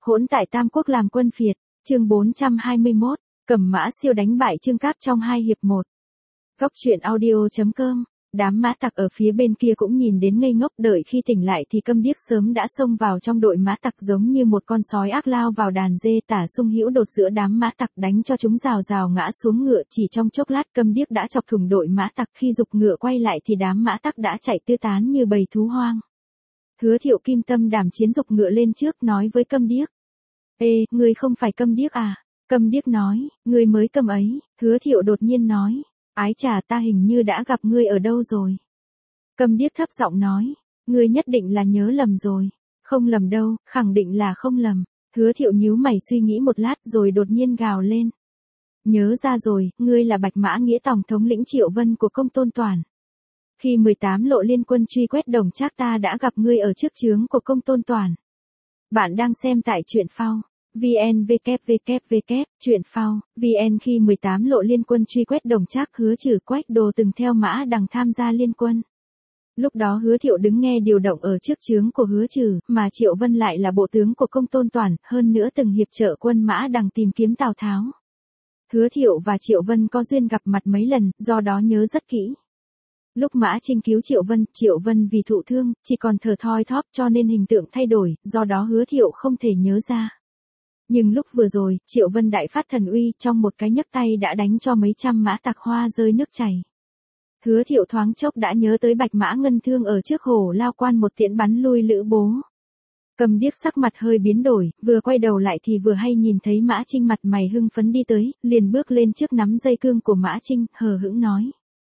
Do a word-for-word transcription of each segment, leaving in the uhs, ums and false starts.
Hỗn tại Tam Quốc làm quân phiệt, chương bốn trăm hai mươi mốt, Cầm Mã Siêu đánh bại Trương Cáp trong hai hiệp một. Góc truyện audio chấm com. Đám mã tặc ở phía bên kia cũng nhìn đến ngây ngốc, đợi khi tỉnh lại thì Câm Điếc sớm đã xông vào trong đội mã tặc giống như một con sói ác lao vào đàn dê, tả sung hữu đột giữa đám mã tặc đánh cho chúng rào rào ngã xuống ngựa. Chỉ trong chốc lát Câm Điếc đã chọc thủng đội mã tặc, khi giục ngựa quay lại thì đám mã tặc đã chạy tứ tán như bầy thú hoang. Hứa Thiệu kim tâm đảm chiến giục ngựa lên trước nói với Câm Điếc: "Ê, ngươi không phải Câm Điếc à?" Câm Điếc nói: "Ngươi mới Câm ấy." Hứa Thiệu đột nhiên nói: "Ái chà, ta hình như đã gặp ngươi ở đâu rồi." Câm Điếc thấp giọng nói: "Ngươi nhất định là nhớ lầm rồi." "Không lầm đâu, khẳng định là không lầm." Hứa Thiệu nhíu mày suy nghĩ một lát rồi đột nhiên gào lên: "Nhớ ra rồi, ngươi là Bạch Mã Nghĩa tổng thống lĩnh Triệu Vân của Công Tôn Toản. Khi mười tám lộ liên quân truy quét Đồng Trác ta đã gặp ngươi ở trước trướng của Công Tôn Toản." Bạn đang xem tại truyện phao vn vê vê vê vê truyện phao vn. Khi mười tám lộ liên quân truy quét Đồng Trác, Hứa Trừ Quách Đồ từng theo Mã Đằng tham gia liên quân. Lúc đó Hứa Thiệu đứng nghe điều động ở trước trướng của Hứa Trừ, mà Triệu Vân lại là bộ tướng của Công Tôn Toản, hơn nữa từng hiệp trợ quân Mã Đằng tìm kiếm Tào Tháo. Hứa Thiệu và Triệu Vân có duyên gặp mặt mấy lần, do đó nhớ rất kỹ. Lúc Mã Trinh cứu Triệu Vân, Triệu Vân vì thụ thương, chỉ còn thở thoi thóp cho nên hình tượng thay đổi, do đó Hứa Thiệu không thể nhớ ra. Nhưng lúc vừa rồi, Triệu Vân đại phát thần uy, trong một cái nhấc tay đã đánh cho mấy trăm mã tặc hoa rơi nước chảy. Hứa Thiệu thoáng chốc đã nhớ tới Bạch Mã Ngân Thương ở trước Hổ Lao Quan một tiễn bắn lui Lữ Bố. Câm Điếc sắc mặt hơi biến đổi, vừa quay đầu lại thì vừa hay nhìn thấy Mã Trinh mặt mày hưng phấn đi tới, liền bước lên trước nắm dây cương của Mã Trinh, hờ hững nói: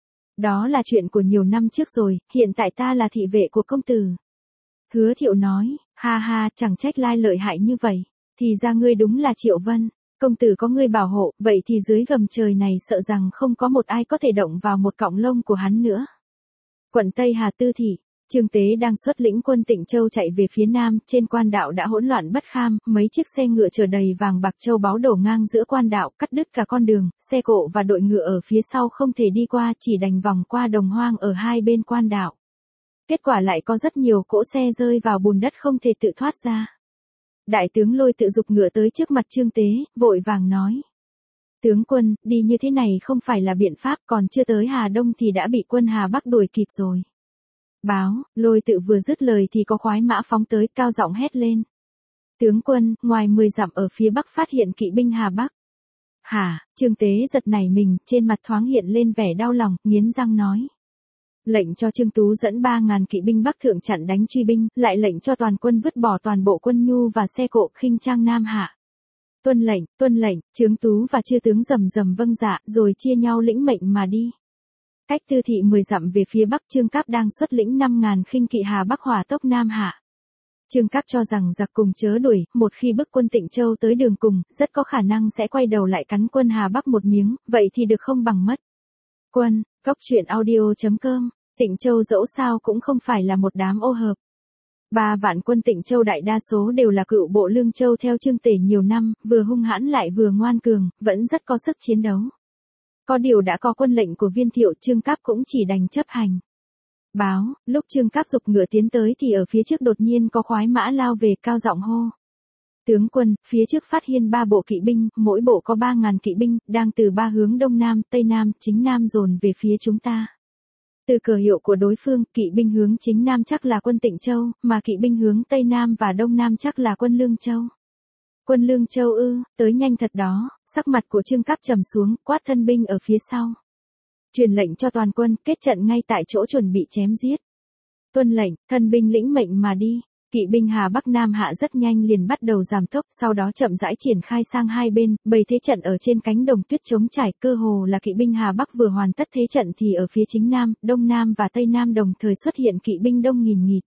"Đó là chuyện của nhiều năm trước rồi, hiện tại ta là thị vệ của công tử." Hứa Thiệu nói: "Ha ha, chẳng trách lai lợi hại như vậy. Thì ra ngươi đúng là Triệu Vân. Công tử có ngươi bảo hộ, vậy thì dưới gầm trời này sợ rằng không có một ai có thể động vào một cọng lông của hắn nữa." Quận Tây Hà Tư Thị, Trương Tế đang xuất lĩnh quân Tịnh Châu chạy về phía nam, trên quan đạo đã hỗn loạn bất kham, mấy chiếc xe ngựa chở đầy vàng bạc châu báu đổ ngang giữa quan đạo, cắt đứt cả con đường, xe cộ và đội ngựa ở phía sau không thể đi qua, chỉ đành vòng qua đồng hoang ở hai bên quan đạo. Kết quả lại có rất nhiều cỗ xe rơi vào bùn đất không thể tự thoát ra. Đại tướng Lôi tự giục ngựa tới trước mặt Trương Tế, vội vàng nói: "Tướng quân, đi như thế này không phải là biện pháp, còn chưa tới Hà Đông thì đã bị quân Hà Bắc đuổi kịp rồi." Báo, Lôi tự vừa dứt lời thì có khoái mã phóng tới, cao giọng hét lên: "Tướng quân, ngoài mười dặm ở phía bắc phát hiện kỵ binh Hà Bắc." "Hả?" Trương Tế giật nảy mình, trên mặt thoáng hiện lên vẻ đau lòng, nghiến răng nói: "Lệnh cho Trương Tú dẫn ba ngàn kỵ binh Bắc thượng chặn đánh truy binh, lại lệnh cho toàn quân vứt bỏ toàn bộ quân nhu và xe cộ khinh trang Nam Hạ." "Tuân lệnh, tuân lệnh." Trương Tú và chư tướng rầm rầm vâng dạ, rồi chia nhau lĩnh mệnh mà đi. Cách Tư Thị mười dặm về phía bắc, Trương Cáp đang xuất lĩnh năm ngàn khinh kỵ Hà Bắc hỏa tốc Nam Hạ. Trương Cáp cho rằng giặc cùng chớ đuổi, một khi bức quân Tịnh Châu tới đường cùng, rất có khả năng sẽ quay đầu lại cắn quân Hà Bắc một miếng, vậy thì được không bằng mất. Quân, góc truyện audio chấm com. Tịnh Châu dẫu sao cũng không phải là một đám ô hợp. Ba vạn quân Tịnh Châu đại đa số đều là cựu bộ Lương Châu theo Trương Tể nhiều năm, vừa hung hãn lại vừa ngoan cường, vẫn rất có sức chiến đấu. Có điều đã có quân lệnh của Viên Thiệu, Trương Cáp cũng chỉ đành chấp hành. Báo, lúc Trương Cáp giục ngựa tiến tới thì ở phía trước đột nhiên có khoái mã lao về, cao giọng hô: "Tướng quân, phía trước phát hiện ba bộ kỵ binh, mỗi bộ có ba ngàn kỵ binh, đang từ ba hướng đông nam, tây nam, chính nam dồn về phía chúng ta." Từ cờ hiệu của đối phương, kỵ binh hướng chính nam chắc là quân Tịnh Châu, mà kỵ binh hướng tây nam và đông nam chắc là quân Lương Châu. "Quân Lương Châu ư, tới nhanh thật đó." Sắc mặt của Trương Cáp trầm xuống, quát thân binh ở phía sau: "Truyền lệnh cho toàn quân, kết trận ngay tại chỗ chuẩn bị chém giết." "Tuân lệnh." Thân binh lĩnh mệnh mà đi. Kỵ binh Hà Bắc Nam Hạ rất nhanh liền bắt đầu giảm tốc, sau đó chậm rãi triển khai sang hai bên, bày thế trận ở trên cánh đồng tuyết trống trải, cơ hồ là kỵ binh Hà Bắc vừa hoàn tất thế trận thì ở phía chính nam, đông nam và tây nam đồng thời xuất hiện kỵ binh đông nghìn nghịt.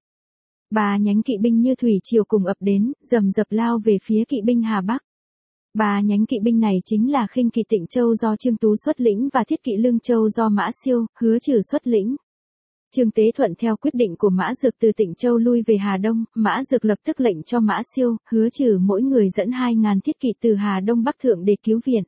Ba nhánh kỵ binh như thủy triều cùng ập đến, rầm rập lao về phía kỵ binh Hà Bắc. Ba nhánh kỵ binh này chính là khinh kỵ Tịnh Châu do Trương Tú xuất lĩnh và thiết kỵ Lương Châu do Mã Siêu, Hứa Trừ xuất lĩnh. Trương Tế thuận theo quyết định của Mã Dược từ Tịnh Châu lui về Hà Đông, Mã Dược lập tức lệnh cho Mã Siêu, Hứa Trừ mỗi người dẫn hai ngàn thiết kỵ từ Hà Đông Bắc thượng để cứu viện.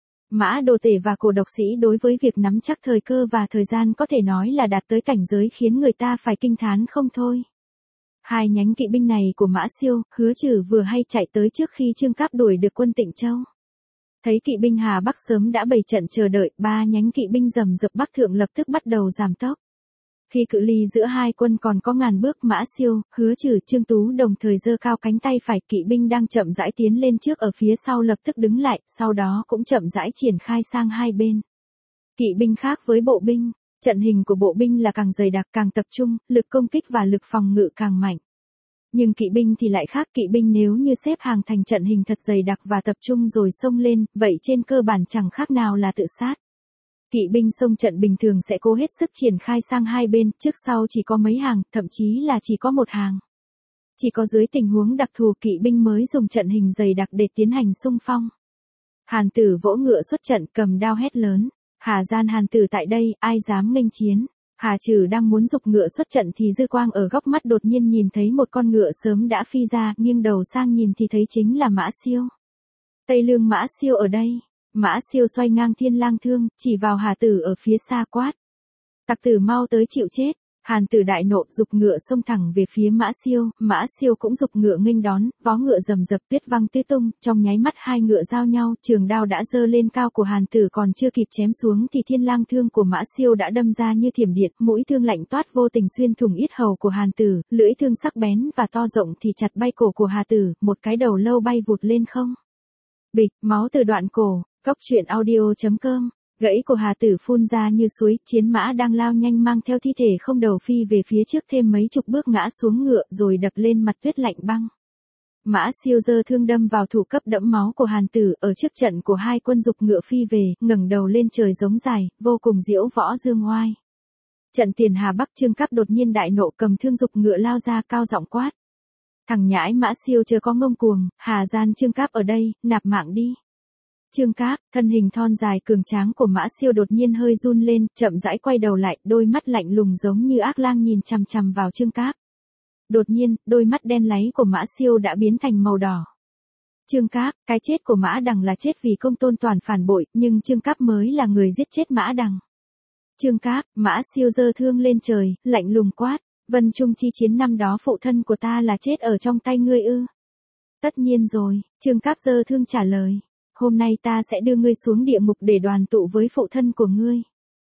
Mã Đồ Tể và Cổ Độc Sĩ đối với việc nắm chắc thời cơ và thời gian có thể nói là đạt tới cảnh giới khiến người ta phải kinh thán không thôi. Hai nhánh kỵ binh này của Mã Siêu, Hứa Trừ vừa hay chạy tới trước khi Trương Cáp đuổi được quân Tịnh Châu. Thấy kỵ binh Hà Bắc sớm đã bày trận chờ đợi, ba nhánh kỵ binh rầm rập Bắc thượng lập tức bắt đầu giảm tốc. Khi cự ly giữa hai quân còn có ngàn bước, Mã Siêu, Hứa Trừ, Trương Tú đồng thời giơ cao cánh tay phải, kỵ binh đang chậm rãi tiến lên trước ở phía sau lập tức đứng lại, sau đó cũng chậm rãi triển khai sang hai bên. Kỵ binh khác với bộ binh, trận hình của bộ binh là càng dày đặc càng tập trung, lực công kích và lực phòng ngự càng mạnh. Nhưng kỵ binh thì lại khác, kỵ binh nếu như xếp hàng thành trận hình thật dày đặc và tập trung rồi xông lên, vậy trên cơ bản chẳng khác nào là tự sát. Kỵ binh xông trận bình thường sẽ cố hết sức triển khai sang hai bên, trước sau chỉ có mấy hàng, thậm chí là chỉ có một hàng. Chỉ có dưới tình huống đặc thù kỵ binh mới dùng trận hình dày đặc để tiến hành xung phong. Hàn Tử vỗ ngựa xuất trận, cầm đao hét lớn, Hà Gian Hàn Tử tại đây, ai dám nghênh chiến. Hà Trừ đang muốn giục ngựa xuất trận thì dư quang ở góc mắt đột nhiên nhìn thấy một con ngựa sớm đã phi ra, nghiêng đầu sang nhìn thì thấy chính là Mã Siêu. Tây Lương Mã Siêu ở đây. Mã Siêu xoay ngang thiên lang thương, chỉ vào Hà Tử ở phía xa quát. Tặc tử mau tới chịu chết. Hàn Tử đại nộ giục ngựa xông thẳng về phía Mã Siêu, Mã Siêu cũng giục ngựa nghênh đón, vó ngựa rầm rập tuyết văng tứ tung, trong nháy mắt hai ngựa giao nhau, trường đao đã giơ lên cao của Hàn Tử còn chưa kịp chém xuống thì thiên lang thương của Mã Siêu đã đâm ra như thiểm điện, mũi thương lạnh toát vô tình xuyên thủng yết hầu của Hàn Tử, lưỡi thương sắc bén và to rộng thì chặt bay cổ của Hà Tử, một cái đầu lâu bay vụt lên không. Bịch, máu từ đoạn cổ. Cốc truyện audio chấm com, gãy của Hà Tử phun ra như suối, chiến mã đang lao nhanh mang theo thi thể không đầu phi về phía trước thêm mấy chục bước ngã xuống ngựa rồi đập lên mặt tuyết lạnh băng. Mã Siêu giơ thương đâm vào thủ cấp đẫm máu của Hàn Tử ở trước trận của hai quân giục ngựa phi về, ngẩng đầu lên trời giống dài, vô cùng diễu võ dương oai. Trận tiền Hà Bắc, Trương Cáp đột nhiên đại nộ cầm thương giục ngựa lao ra cao giọng quát. Thằng nhãi Mã Siêu chớ có ngông cuồng, Hà Gian Trương Cáp ở đây, nạp mạng đi. Trương Cáp, thân hình thon dài cường tráng của Mã Siêu đột nhiên hơi run lên, chậm rãi quay đầu lại, đôi mắt lạnh lùng giống như ác lang nhìn chằm chằm vào Trương Cáp. Đột nhiên, đôi mắt đen láy của Mã Siêu đã biến thành màu đỏ. Trương Cáp, cái chết của Mã Đằng là chết vì Công Tôn Toàn phản bội, nhưng Trương Cáp mới là người giết chết Mã Đằng. Trương Cáp, Mã Siêu giơ thương lên trời, lạnh lùng quát, Vân Trung chi chiến năm đó phụ thân của ta là chết ở trong tay ngươi ư? Tất nhiên rồi, Trương Cáp giơ thương trả lời. Hôm nay ta sẽ đưa ngươi xuống địa ngục để đoàn tụ với phụ thân của ngươi.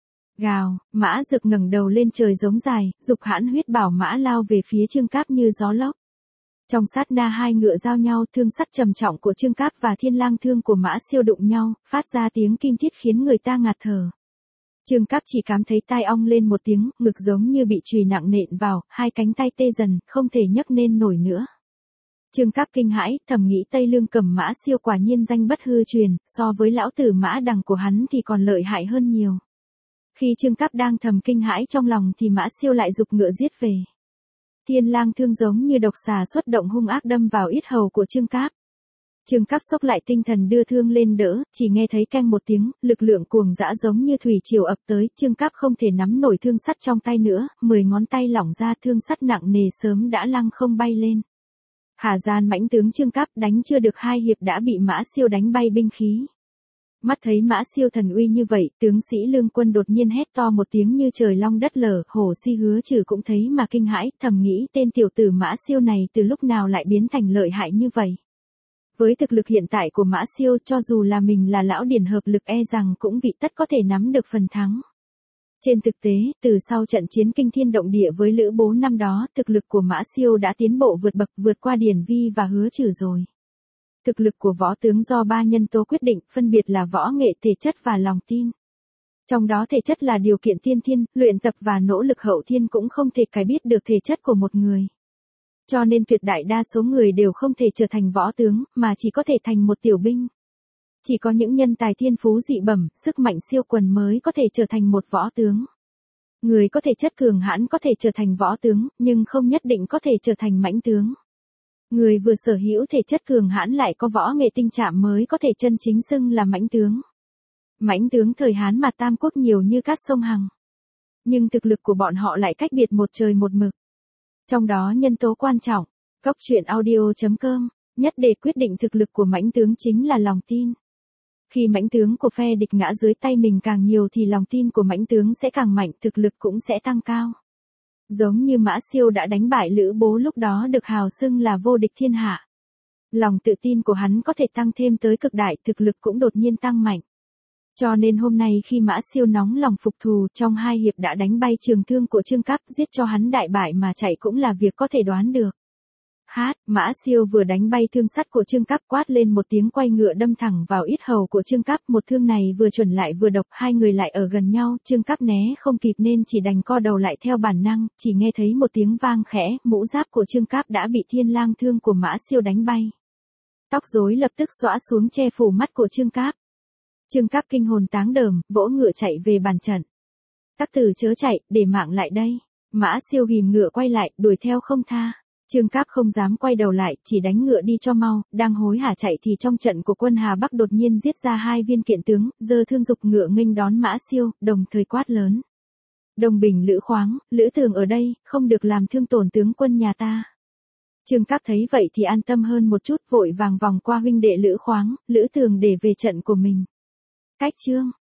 Gào, Mã Dực ngẩng đầu lên trời giống dài, dục hãn huyết bảo mã lao về phía Trương Cáp như gió lốc. Trong sát na hai ngựa giao nhau, thương sắt trầm trọng của Trương Cáp và thiên lang thương của Mã Siêu đụng nhau, phát ra tiếng kim thiết khiến người ta ngạt thở. Trương Cáp chỉ cảm thấy tai ong lên một tiếng, ngực giống như bị chùy nặng nện vào, hai cánh tay tê dần, không thể nhấc nên nổi nữa. Trương Cáp kinh hãi, thầm nghĩ Tây Lương Cầm Mã Siêu quả nhiên danh bất hư truyền, so với lão tử Mã Đằng của hắn thì còn lợi hại hơn nhiều. Khi Trương Cáp đang thầm kinh hãi trong lòng thì Mã Siêu lại giục ngựa giết về. Thiên lang thương giống như độc xà xuất động hung ác đâm vào yết hầu của Trương Cáp. Trương Cáp xốc lại tinh thần đưa thương lên đỡ, chỉ nghe thấy keng một tiếng, lực lượng cuồng dã giống như thủy triều ập tới, Trương Cáp không thể nắm nổi thương sắt trong tay nữa, mười ngón tay lỏng ra, thương sắt nặng nề sớm đã lăng không bay lên. Hà Gian mãnh tướng Trương Cáp đánh chưa được hai hiệp đã bị Mã Siêu đánh bay binh khí. Mắt thấy Mã Siêu thần uy như vậy, tướng sĩ Lương Quân đột nhiên hét to một tiếng như trời long đất lở, Hổ Si Hứa Trừ cũng thấy mà kinh hãi, thầm nghĩ tên tiểu tử Mã Siêu này từ lúc nào lại biến thành lợi hại như vậy. Với thực lực hiện tại của Mã Siêu, cho dù là mình là lão điển hợp lực e rằng cũng vị tất có thể nắm được phần thắng. Trên thực tế, từ sau trận chiến kinh thiên động địa với Lữ Bố năm đó, thực lực của Mã Siêu đã tiến bộ vượt bậc, vượt qua Điển Vi và Hứa Trừ rồi. Thực lực của võ tướng do ba nhân tố quyết định, phân biệt là võ nghệ, thể chất và lòng tin. Trong đó thể chất là điều kiện tiên thiên, luyện tập và nỗ lực hậu thiên cũng không thể cải biết được thể chất của một người. Cho nên tuyệt đại đa số người đều không thể trở thành võ tướng, mà chỉ có thể thành một tiểu binh. Chỉ có những nhân tài thiên phú dị bẩm, sức mạnh siêu quần mới có thể trở thành một võ tướng. Người có thể chất cường hãn có thể trở thành võ tướng, nhưng không nhất định có thể trở thành mãnh tướng. Người vừa sở hữu thể chất cường hãn lại có võ nghệ tinh chạm mới có thể chân chính xưng là mãnh tướng. Mãnh tướng thời Hán mà Tam Quốc nhiều như cát sông Hằng. Nhưng thực lực của bọn họ lại cách biệt một trời một mực. Trong đó nhân tố quan trọng, cốc truyện audio chấm com, nhất để quyết định thực lực của mãnh tướng chính là lòng tin. Khi mãnh tướng của phe địch ngã dưới tay mình càng nhiều thì lòng tin của mãnh tướng sẽ càng mạnh, thực lực cũng sẽ tăng cao. Giống như Mã Siêu đã đánh bại Lữ Bố lúc đó được hào xưng là vô địch thiên hạ. Lòng tự tin của hắn có thể tăng thêm tới cực đại, thực lực cũng đột nhiên tăng mạnh. Cho nên hôm nay khi Mã Siêu nóng lòng phục thù, trong hai hiệp đã đánh bay trường thương của Trương Cáp, giết cho hắn đại bại mà chạy cũng là việc có thể đoán được. Hát, Mã Siêu vừa đánh bay thương sắt của Trương Cáp, quát lên một tiếng, quay ngựa đâm thẳng vào yết hầu của Trương Cáp, một thương này vừa chuẩn lại vừa độc, hai người lại ở gần nhau, Trương Cáp né không kịp nên chỉ đành co đầu lại theo bản năng, chỉ nghe thấy một tiếng vang khẽ, mũ giáp của Trương Cáp đã bị thiên lang thương của Mã Siêu đánh bay. Tóc rối lập tức xõa xuống che phủ mắt của Trương Cáp. Trương Cáp kinh hồn táng đờm, vỗ ngựa chạy về bàn trận. Tắc Tử chớ chạy, để mạng lại đây. Mã Siêu ghìm ngựa quay lại, đuổi theo không tha. Trương Cáp không dám quay đầu lại, chỉ đánh ngựa đi cho mau, đang hối hả chạy thì trong trận của quân Hà Bắc đột nhiên giết ra hai viên kiện tướng, giơ thương dục ngựa nghênh đón Mã Siêu, đồng thời quát lớn. Đồng Bình Lữ Khoáng, Lữ Thường ở đây, không được làm thương tổn tướng quân nhà ta. Trương Cáp thấy vậy thì an tâm hơn một chút, vội vàng vòng qua huynh đệ Lữ Khoáng, Lữ Thường để về trận của mình. Cách chương